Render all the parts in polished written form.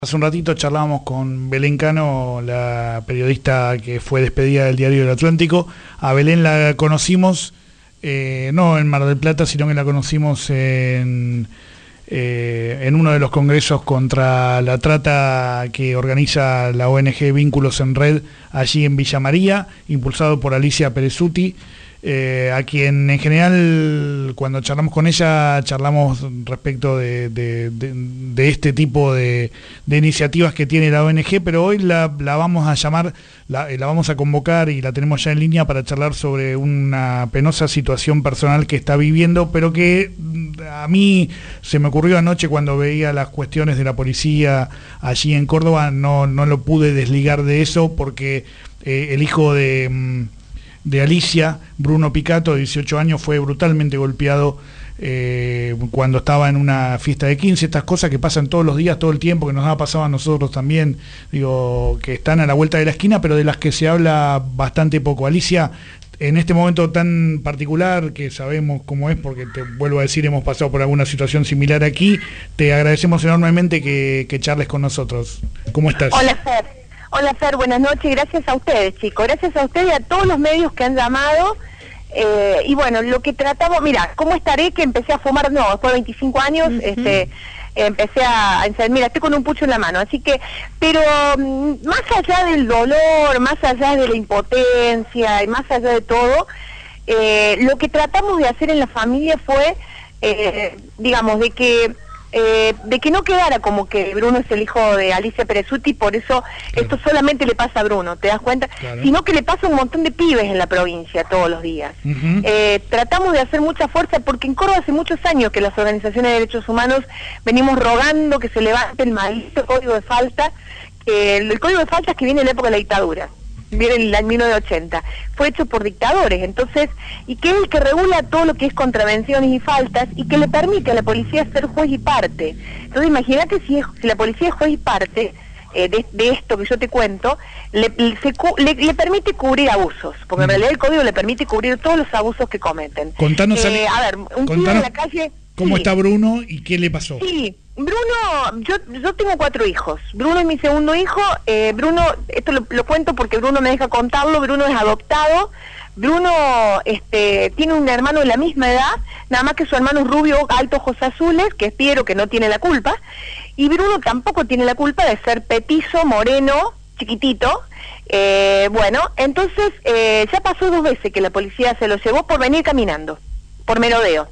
Hace un ratito charlábamos con Belén Cano, la periodista que fue despedida del Diario del Atlántico. A Belén la conocimos, no en Mar del Plata, sino que la conocimos en uno de los congresos contra la trata que organiza la ONG Vínculos en Red, allí en Villa María, impulsado por Alicia Perezuti, a quien en general cuando charlamos con ella charlamos respecto de este tipo de iniciativas que tiene la ONG, pero hoy la vamos a llamar, la vamos a convocar y la tenemos ya en línea para charlar sobre una penosa situación personal que está viviendo, pero que a mí se me ocurrió anoche cuando veía las cuestiones de la policía allí en Córdoba. No lo pude desligar de eso porque el hijo de Alicia, Bruno Picato, de 18 años, fue brutalmente golpeado cuando estaba en una fiesta de 15, estas cosas que pasan todos los días, todo el tiempo, que nos ha pasado a nosotros también, digo, que están a la vuelta de la esquina, pero de las que se habla bastante poco. Alicia, en este momento tan particular, que sabemos cómo es, porque te vuelvo a decir, hemos pasado por alguna situación similar aquí, te agradecemos enormemente que charles con nosotros. ¿Cómo estás? Hola, Fer. Hola, Fer, buenas noches. Gracias a ustedes, chicos. Gracias a ustedes y a todos los medios que han llamado. Y bueno, lo que tratamos... Mira, ¿cómo estaré que empecé a fumar? No, después de 25 años, empecé a... Mira, estoy con un pucho en la mano, así que... Pero más allá del dolor, más allá de la impotencia y más allá de todo, lo que tratamos de hacer en la familia fue, digamos, de que no quedara como que Bruno es el hijo de Alicia Perezuti, por eso esto solamente le pasa a Bruno, ¿te das cuenta? Claro. Sino que le pasa a un montón de pibes en la provincia todos los días. Tratamos de hacer mucha fuerza porque en Córdoba hace muchos años que las organizaciones de derechos humanos venimos rogando que se levante el maldito código de falta, el código de faltas que viene en la época de la dictadura. Viene en el año 1980, fue hecho por dictadores, entonces, y que es el que regula todo lo que es contravenciones y faltas, y que le permite a la policía ser juez y parte. Entonces imagínate si la policía es juez y parte de esto que yo te cuento, le permite cubrir abusos, porque en realidad el código le permite cubrir todos los abusos que cometen. Contanos, a ver, un tío en la calle... ¿Cómo está Bruno y qué le pasó? Sí, Bruno, yo tengo 4 hijos. Bruno es mi segundo hijo. Bruno, esto lo cuento porque Bruno me deja contarlo. Bruno es adoptado. Bruno tiene un hermano de la misma edad, nada más que su hermano es rubio, alto, ojos azules, que es Piero, que no tiene la culpa. Y Bruno tampoco tiene la culpa de ser petizo, moreno, chiquitito. Bueno, entonces ya pasó 2 veces que la policía se lo llevó por venir caminando, por merodeo.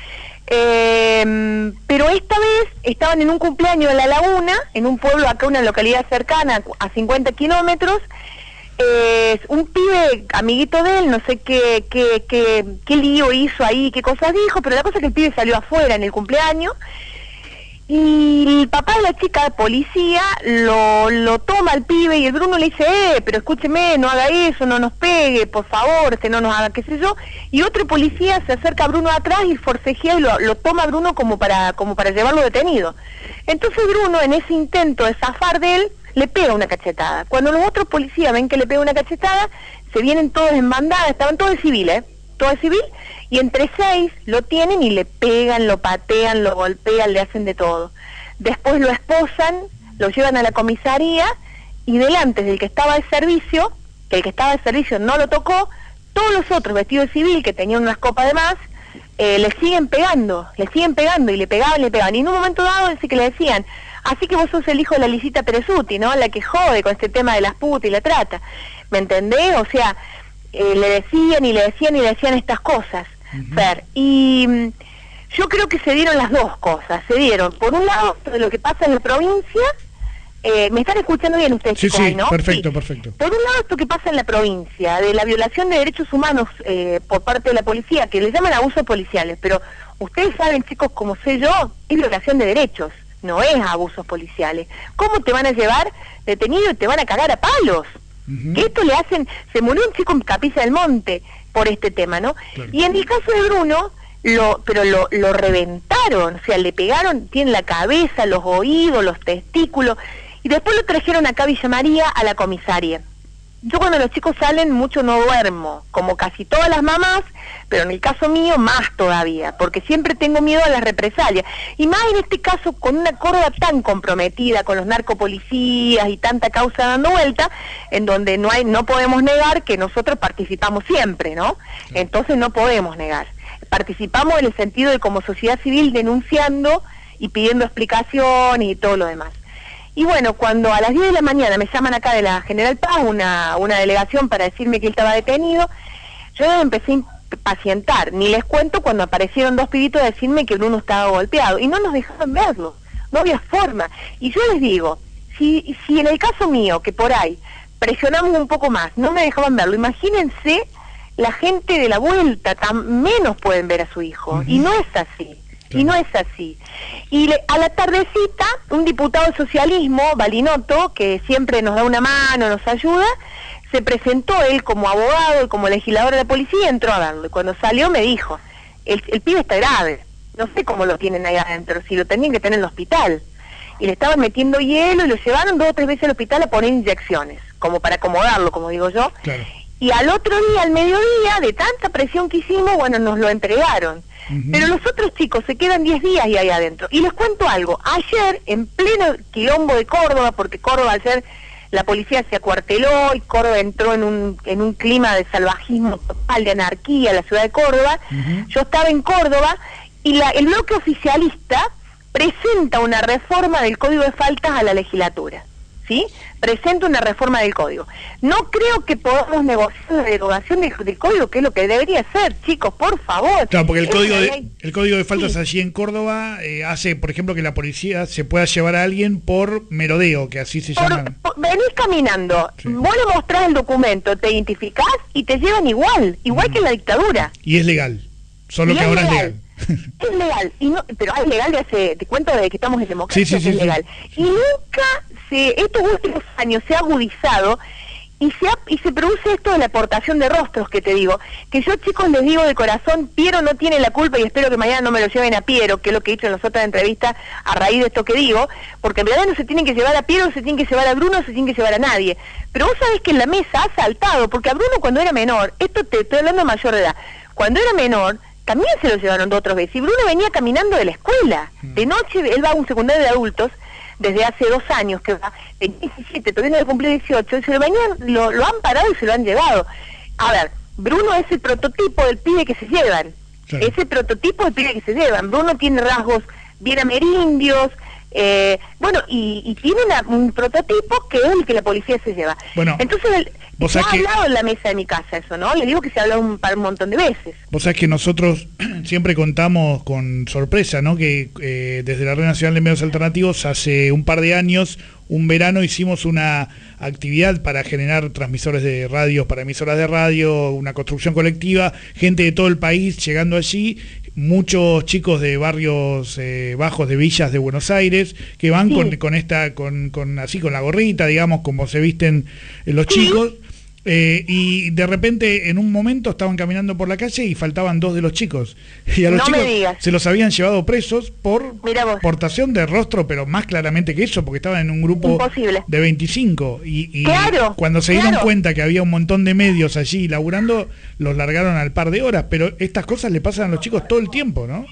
Pero esta vez estaban en un cumpleaños en La Laguna, en un pueblo acá, una localidad cercana a 50 kilómetros. Un pibe amiguito de él, no sé qué lío hizo ahí, qué cosas dijo, pero la cosa es que el pibe salió afuera en el cumpleaños y el papá de la chica, policía, lo toma al pibe y el Bruno le dice, pero escúcheme, no haga eso, no nos pegue, por favor, no nos haga qué sé yo, y otro policía se acerca a Bruno atrás y forcejea y lo toma a Bruno como para llevarlo detenido. Entonces Bruno, en ese intento de zafar de él, le pega una cachetada. Cuando los otros policías ven que le pega una cachetada, se vienen todos en bandada, estaban todos de civil, todo de civil, y entre 6 lo tienen y le pegan, lo patean, lo golpean, le hacen de todo. Después lo esposan, lo llevan a la comisaría y delante del que estaba de servicio, que el que estaba de servicio no lo tocó, todos los otros vestidos de civil que tenían unas copas de más, le siguen pegando y le pegaban. Y en un momento dado dice que le decían, así que vos sos el hijo de la Licita Perezuti, ¿no? La que jode con este tema de las putas y la trata. ¿Me entendés? O sea, le decían estas cosas, Fer. Y yo creo que se dieron las dos cosas. Se dieron, por un lado, de lo que pasa en la provincia. ¿Me están escuchando bien ustedes? Sí, chicos, sí, ¿no? perfecto, sí. Perfecto. Por un lado, esto que pasa en la provincia, de la violación de derechos humanos por parte de la policía, que le llaman abusos policiales, pero ustedes saben, chicos, como sé yo, es violación de derechos, no es abusos policiales. ¿Cómo te van a llevar detenido y te van a cagar a palos? Que esto le hacen... Se murió un chico en Capilla del Monte por este tema, ¿no? Claro. Y en el caso de Bruno, lo reventaron, o sea, le pegaron, tiene la cabeza, los oídos, los testículos, y después lo trajeron acá a Villa María, a la comisaría. yo cuando los chicos salen mucho no duermo, como casi todas las mamás, pero en el caso mío más todavía, porque siempre tengo miedo a las represalias. Y más en este caso con una Córdoba tan comprometida, con los narcopolicías y tanta causa dando vuelta, en donde no podemos negar que nosotros participamos siempre, ¿no? Entonces no podemos negar. Participamos en el sentido de como sociedad civil denunciando y pidiendo explicaciones y todo lo demás. Y bueno, cuando a las 10 de la mañana me llaman acá de la General Paz, una delegación para decirme que él estaba detenido, yo empecé a impacientar. Ni les cuento cuando aparecieron dos pibitos a decirme que Bruno estaba golpeado. Y no nos dejaban verlo. No había forma. Y yo les digo, si en el caso mío, que por ahí presionamos un poco más, no me dejaban verlo, imagínense la gente de la vuelta, menos pueden ver a su hijo. Y no es así. Y no es así. Y a la tardecita, un diputado del socialismo, Balinotto, que siempre nos da una mano, nos ayuda, se presentó él como abogado y como legislador de la policía y entró a verlo. Y cuando salió me dijo, el pibe está grave, no sé cómo lo tienen ahí adentro, si lo tenían que tener en el hospital. Y le estaban metiendo hielo y lo llevaron 2 o 3 veces al hospital a poner inyecciones, como para acomodarlo, como digo yo. Claro. Y al otro día, al mediodía, de tanta presión que hicimos, bueno, nos lo entregaron. Pero los otros chicos se quedan 10 días y ahí adentro. Y les cuento algo, ayer, en pleno quilombo de Córdoba, porque Córdoba ayer la policía se acuarteló y Córdoba entró en un clima de salvajismo total, de anarquía, la ciudad de Córdoba, yo estaba en Córdoba y el bloque oficialista presenta una reforma del Código de Faltas a la legislatura, ¿sí? Presenta una reforma del Código. No creo que podamos negociar la derogación del Código, que es lo que debería ser, chicos, por favor. Claro, porque el Código de Faltas allí en Córdoba hace, por ejemplo, que la policía se pueda llevar a alguien por merodeo, que así se llaman. Venís caminando, vos le mostrás el documento, te identificás y te llevan igual que en la dictadura. Y es legal, solo que ahora es legal. Es legal, pero es legal te cuento desde que estamos en democracia, es legal. Y nunca estos últimos años se ha agudizado y se produce esto de la aportación de rostros que te digo, que yo chicos les digo de corazón, Piero no tiene la culpa y espero que mañana no me lo lleven a Piero, que es lo que he dicho en las otras entrevistas a raíz de esto que digo, porque en realidad no se tienen que llevar a Piero, no se tienen que llevar a Bruno, no se tienen que llevar a nadie. Pero vos sabés que en la mesa ha saltado, porque a Bruno cuando era menor, esto te estoy hablando de mayor de edad, cuando era menor, también se lo llevaron 2 otras veces. Y Bruno venía caminando de la escuela. De noche, él va a un secundario de adultos, desde hace 2 años, que va, tenía 17, todavía no le cumplió 18, y lo han parado y se lo han llevado. A ver, Bruno es el prototipo del pibe que se llevan. Claro. Es el prototipo del pibe que se llevan. Bruno tiene rasgos bien amerindios, bueno, y tiene un prototipo que es el que la policía se lleva. Bueno, entonces se ha hablado en la mesa de mi casa eso, ¿no? Le digo que se ha hablado un montón de veces. Vos sabés que nosotros siempre contamos con sorpresa, ¿no? Que desde la Red Nacional de Medios Alternativos hace un par de años, un verano, hicimos una actividad para generar transmisores de radios, para emisoras de radio, una construcción colectiva, gente de todo el país llegando allí, muchos chicos de barrios bajos de villas de Buenos Aires que van con la gorrita, digamos, como se visten los chicos. Y de repente en un momento estaban caminando por la calle y faltaban 2 de los chicos y a los chicos se los habían llevado presos por portación de rostro, pero más claramente que eso, porque estaban en un grupo de 25 y cuando se dieron cuenta que había un montón de medios allí laburando, los largaron al par de horas. Pero estas cosas le pasan a los chicos todo el tiempo, ¿no?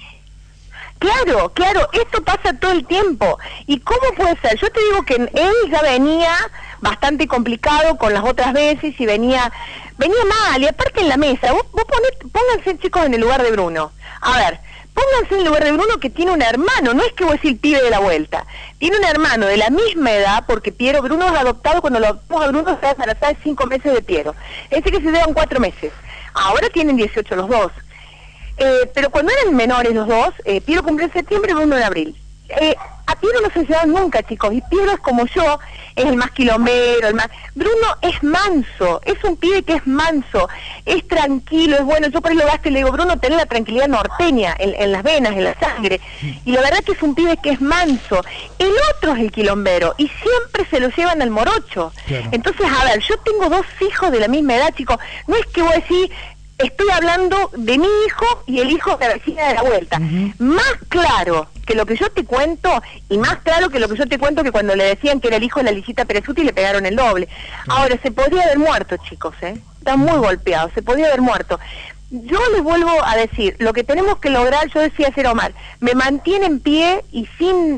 Claro, esto pasa todo el tiempo. ¿Y cómo puede ser? Yo te digo que él ya venía bastante complicado con las otras veces y venía mal, y aparte en la mesa, pónganse chicos en el lugar de Bruno. A ver, pónganse en el lugar de Bruno, que tiene un hermano, no es que vos decís el pibe de la vuelta, tiene un hermano de la misma edad, porque Bruno es adoptado, cuando lo adoptamos a Bruno estaba embarazada de 5 meses de Piero, ese que se llevan 4 meses, ahora tienen 18 los dos. Pero cuando eran menores los dos, Piero cumplió en septiembre y Bruno en abril. A Piero no se llevan nunca, chicos, y Piero es como yo, es el más quilombero, Bruno es manso, es un pibe que es manso, es tranquilo, es bueno. Yo por ahí lo gasto y le digo, Bruno, tenés la tranquilidad norteña en las venas, en la sangre, y la verdad que es un pibe que es manso. El otro es el quilombero, y siempre se lo llevan al morocho. Claro. Entonces, a ver, yo tengo 2 hijos de la misma edad, chicos, no es que vos decís, estoy hablando de mi hijo y el hijo de la vecina de la vuelta. Más claro que lo que yo te cuento, y más claro que lo que yo te cuento, que cuando le decían que era el hijo de la Lisita Perezuti le pegaron el doble. Ahora, se podría haber muerto, chicos, está muy golpeado, se podría haber muerto. Yo les vuelvo a decir, lo que tenemos que lograr, yo decía ayer a Omar, me mantiene en pie y sin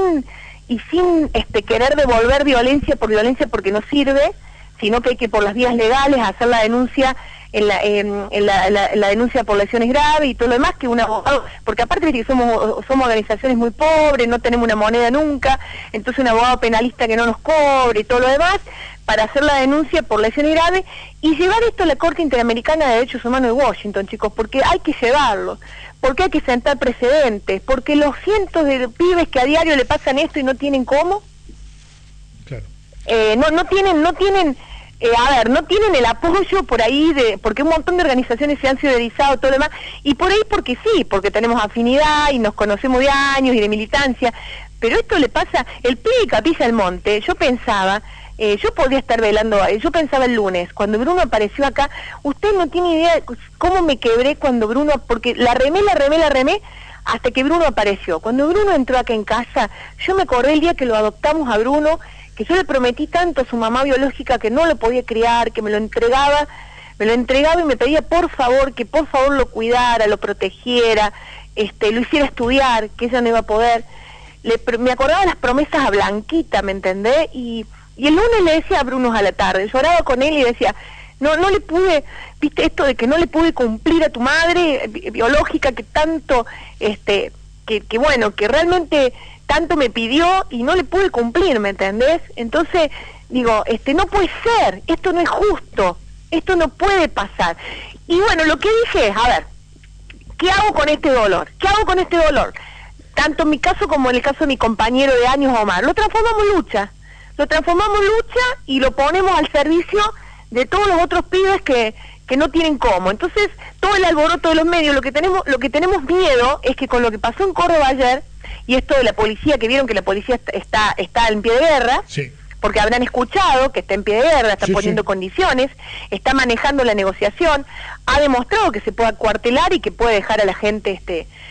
querer devolver violencia porque no sirve, sino que hay que por las vías legales hacer la denuncia en la denuncia por lesiones graves y todo lo demás, que un abogado, porque aparte de que somos organizaciones muy pobres, no tenemos una moneda nunca, entonces un abogado penalista que no nos cobre y todo lo demás, para hacer la denuncia por lesiones graves y llevar esto a la Corte Interamericana de Derechos Humanos de Washington, chicos, porque hay que llevarlo, porque hay que sentar precedentes, porque los cientos de pibes que a diario le pasan esto y no tienen cómo, claro. no tienen el apoyo por ahí, porque un montón de organizaciones se han ciudadizado, todo lo demás, y por ahí porque sí, porque tenemos afinidad y nos conocemos de años y de militancia, pero esto le pasa, el pibe de Capilla del Monte, yo pensaba, yo podía estar velando, yo pensaba el lunes, cuando Bruno apareció acá, usted no tiene idea cómo me quebré cuando Bruno, porque la remé, hasta que Bruno apareció. Cuando Bruno entró acá en casa, yo me acordé el día que lo adoptamos a Bruno, que yo le prometí tanto a su mamá biológica que no lo podía criar, que me lo entregaba y me pedía que por favor lo cuidara, lo protegiera, lo hiciera estudiar, que ella no iba a poder. Me acordaba las promesas a Blanquita, ¿me entendés? Y el lunes le decía a Bruno a la tarde, lloraba con él y decía, no le pude, viste esto de que no le pude cumplir a tu madre biológica que tanto, que realmente tanto me pidió y no le pude cumplir, ¿me entendés? Entonces, digo, no puede ser, esto no es justo, esto no puede pasar. Y bueno, lo que dije es, a ver, ¿qué hago con este dolor? Tanto en mi caso como en el caso de mi compañero de años, Omar, lo transformamos en lucha y lo ponemos al servicio de todos los otros pibes que no tienen cómo. Entonces, todo el alboroto de los medios, lo que tenemos miedo es que con lo que pasó en Córdoba ayer, y esto de la policía, que vieron que la policía está en pie de guerra, sí, porque habrán escuchado que está en pie de guerra, está poniendo condiciones, está manejando la negociación, ha demostrado que se puede acuartelar y que puede dejar a la gente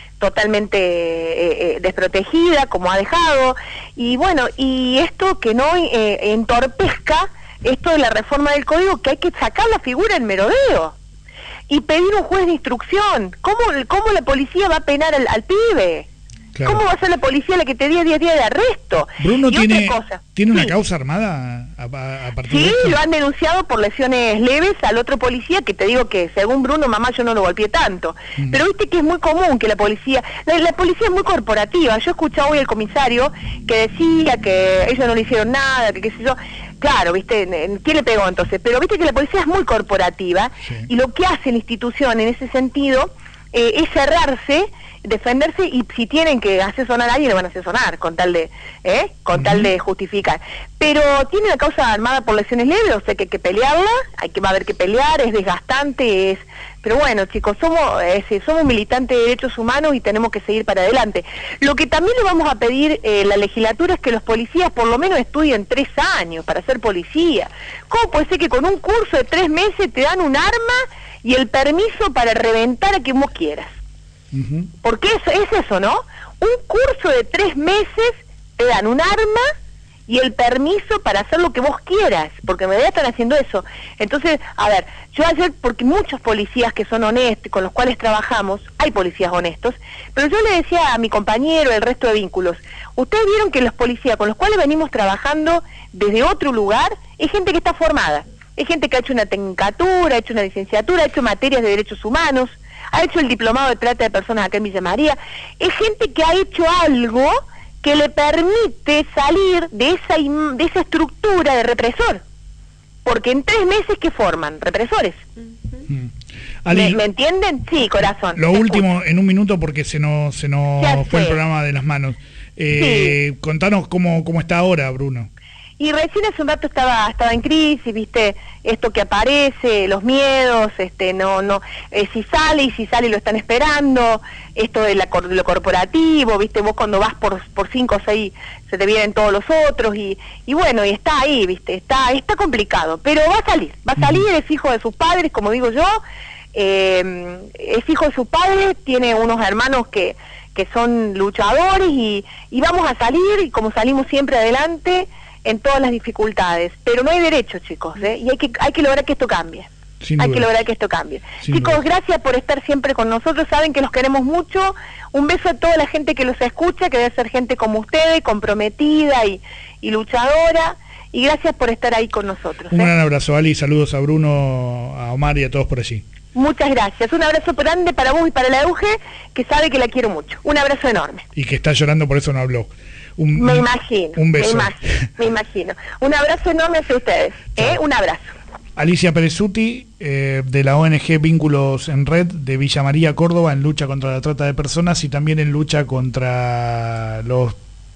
totalmente desprotegida, como ha dejado, y bueno, y esto que no entorpezca esto de la reforma del código, que hay que sacar la figura del merodeo y pedir un juez de instrucción. ¿Cómo la policía va a penar al pibe? Claro. ¿Cómo va a ser la policía la que te dé 10 días de arresto? Bruno tiene una causa armada a partir de esto. Sí, lo han denunciado por lesiones leves al otro policía, que te digo que según Bruno, mamá, yo no lo golpeé tanto. Pero viste que es muy común que la policía es muy corporativa. Yo escuché hoy al comisario que decía que ellos no le hicieron nada, que qué sé yo. Claro, viste, ¿quién le pegó entonces? Pero viste que la policía es muy corporativa, sí, y lo que hace la institución en ese sentido es cerrarse, defenderse, y si tienen que hacer sonar a alguien, le van a hacer sonar, con tal de justificar. Pero tiene una causa armada por lesiones leves, o sea que hay que pelearla, va a haber que pelear, es desgastante, pero bueno, chicos, somos militantes de derechos humanos y tenemos que seguir para adelante. Lo que también le vamos a pedir la legislatura es que los policías por lo menos estudien 3 años para ser policía. ¿Cómo puede ser que con un curso de 3 meses te dan un arma y el permiso para reventar a quien vos quieras? Porque es eso, ¿no? Un curso de 3 meses te dan un arma y el permiso para hacer lo que vos quieras, porque en realidad están haciendo eso. Entonces, a ver, yo ayer, porque muchos policías que son honestos, con los cuales trabajamos, hay policías honestos, pero yo le decía a mi compañero, el resto de vínculos, ustedes vieron que los policías con los cuales venimos trabajando desde otro lugar, es gente que está formada, es gente que ha hecho una tecnicatura, ha hecho una licenciatura, ha hecho materias de derechos humanos, ha hecho el diplomado de trata de personas acá en Villa María, es gente que ha hecho algo que le permite salir de esa estructura de represor, porque en 3 meses que forman represores. Ali, ¿Me entienden? Sí, corazón. Lo último, en un minuto, porque se nos fue el programa de las manos. Sí. Contanos cómo está ahora, Bruno. Y recién hace un rato estaba en crisis, viste, esto que aparece, los miedos, si sale lo están esperando, esto de lo corporativo, viste, vos cuando vas por 5 o 6 se te vienen todos los otros, y bueno, y está ahí, viste, está complicado, pero va a salir, es hijo de sus padres, como digo yo, es hijo de sus padres, tiene unos hermanos que que son luchadores y vamos a salir, y como salimos siempre adelante, en todas las dificultades. Pero no hay derecho, chicos, y hay que lograr que esto cambie. Hay que lograr que esto cambie. Chicos, gracias por estar siempre con nosotros, saben que los queremos mucho. Un beso a toda la gente que los escucha, que debe ser gente como ustedes, comprometida y luchadora, y gracias por estar ahí con nosotros. Un gran abrazo, Ali, saludos a Bruno, a Omar y a todos por allí. Muchas gracias, un abrazo grande para vos y para la Euge, que sabe que la quiero mucho. Un abrazo enorme. Y que está llorando, por eso no habló. Me imagino. Un beso. Me imagino. Un abrazo enorme hacia ustedes. Un abrazo. Alicia Perezuti, de la ONG Vínculos en Red de Villa María, Córdoba, en lucha contra la trata de personas y también en lucha contra los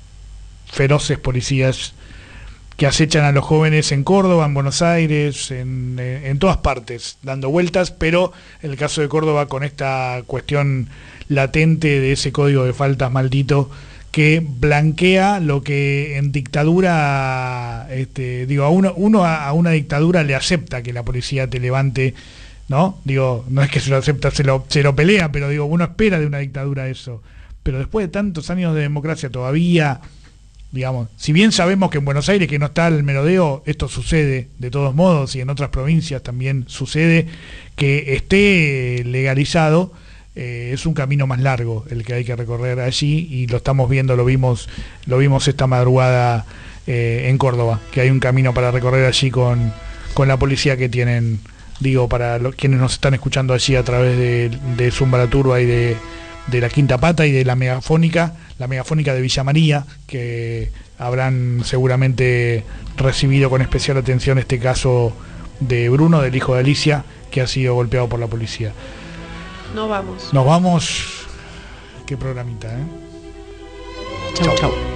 feroces policías que acechan a los jóvenes en Córdoba, en Buenos Aires, en todas partes, dando vueltas, pero en el caso de Córdoba con esta cuestión latente de ese código de faltas maldito que blanquea lo que en dictadura, a una dictadura le acepta que la policía te levante, ¿no? Digo, no es que se lo acepta, se lo pelea, pero digo, uno espera de una dictadura eso. Pero después de tantos años de democracia todavía, digamos, si bien sabemos que en Buenos Aires, que no está el merodeo, esto sucede de todos modos, y en otras provincias también sucede, que esté legalizado, es un camino más largo el que hay que recorrer allí, y lo estamos viendo, lo vimos esta madrugada en Córdoba, que hay un camino para recorrer allí con la policía que tienen, digo, para quienes nos están escuchando allí a través de Zumba la Turba y de la Quinta Pata y de la megafónica de Villa María, que habrán seguramente recibido con especial atención este caso de Bruno, del hijo de Alicia, que ha sido golpeado por la policía. Nos vamos. Qué programita, ¿eh? Chau, chau.